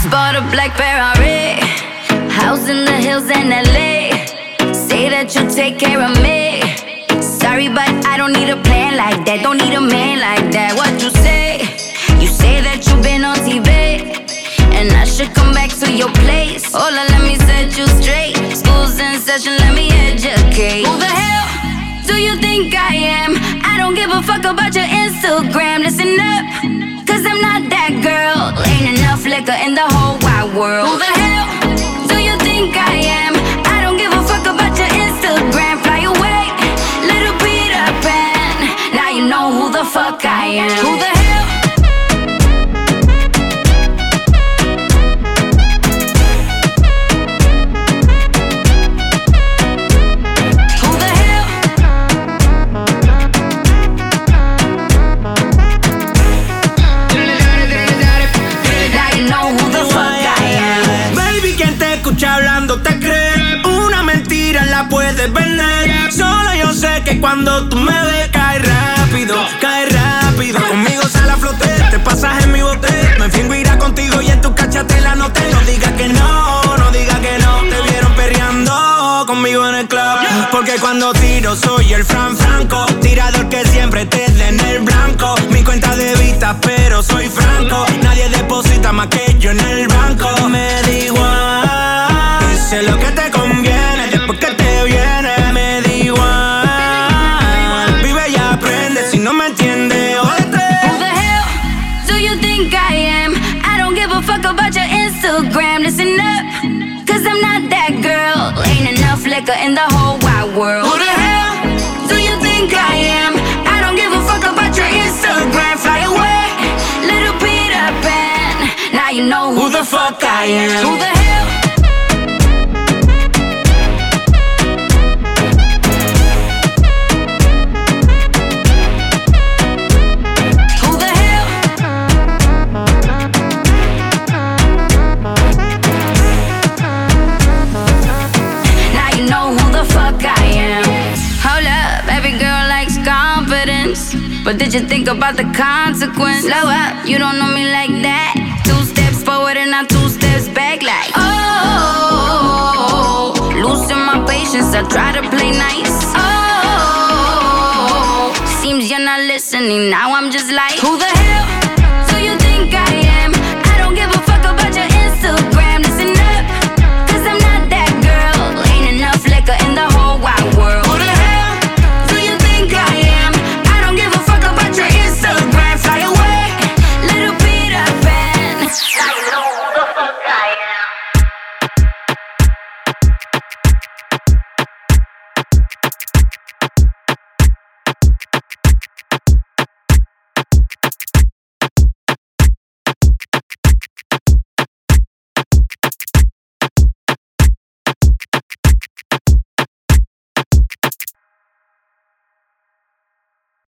bought a black Ferrari, house in the hills in LA. Say that you'll take care of me. Sorry, but I don't need a plan like that. Don't need a man like that. What you say? You say that you've been on TV, and I should come back to your place. Hola, let me set you straight. School's in session, let me educate. Who the hell do you think I am? I don't give a fuck about your Instagram. Listen up, cause I'm not that girl. Ain't enough liquor in the whole wide world. Who the hell do you think I am? I don't give a fuck about your Instagram. Fly away, little Peter Pan. Now you know who the fuck I am. Who the hell? Hablando te crees, una mentira la puedes vender. Solo yo sé que cuando tú me ves cae rápido, cae rápido. Conmigo sale a flote, te pasas en mi bote. Me fingo irá contigo y en tu cachate la noté. No digas que no, no digas que no. Te vieron perreando conmigo en el club. Porque cuando tiro soy el Franco, tirador que siempre te dé en el blanco. Mi cuenta de vista pero soy franco. Nadie deposita más que yo en el banco. Me da igual, sé lo que te conviene, después que te viene, me da igual. Vive y aprende, si no me entiendes, jódete. Who the hell do you think I am? I don't give a fuck about your Instagram. Listen up, cause I'm not that girl. Ain't enough liquor in the whole wide world. Who the hell do you think I am? I don't give a fuck about your Instagram. Fly away, little Peter Pan. Now you know who the fuck I am. Who the hell? But did you think about the consequence? Slow up, you don't know me like that. 2 steps forward and not 2 steps back like oh, losing my patience, I try to play nice. Oh, seems you're not listening, now I'm just like who the hell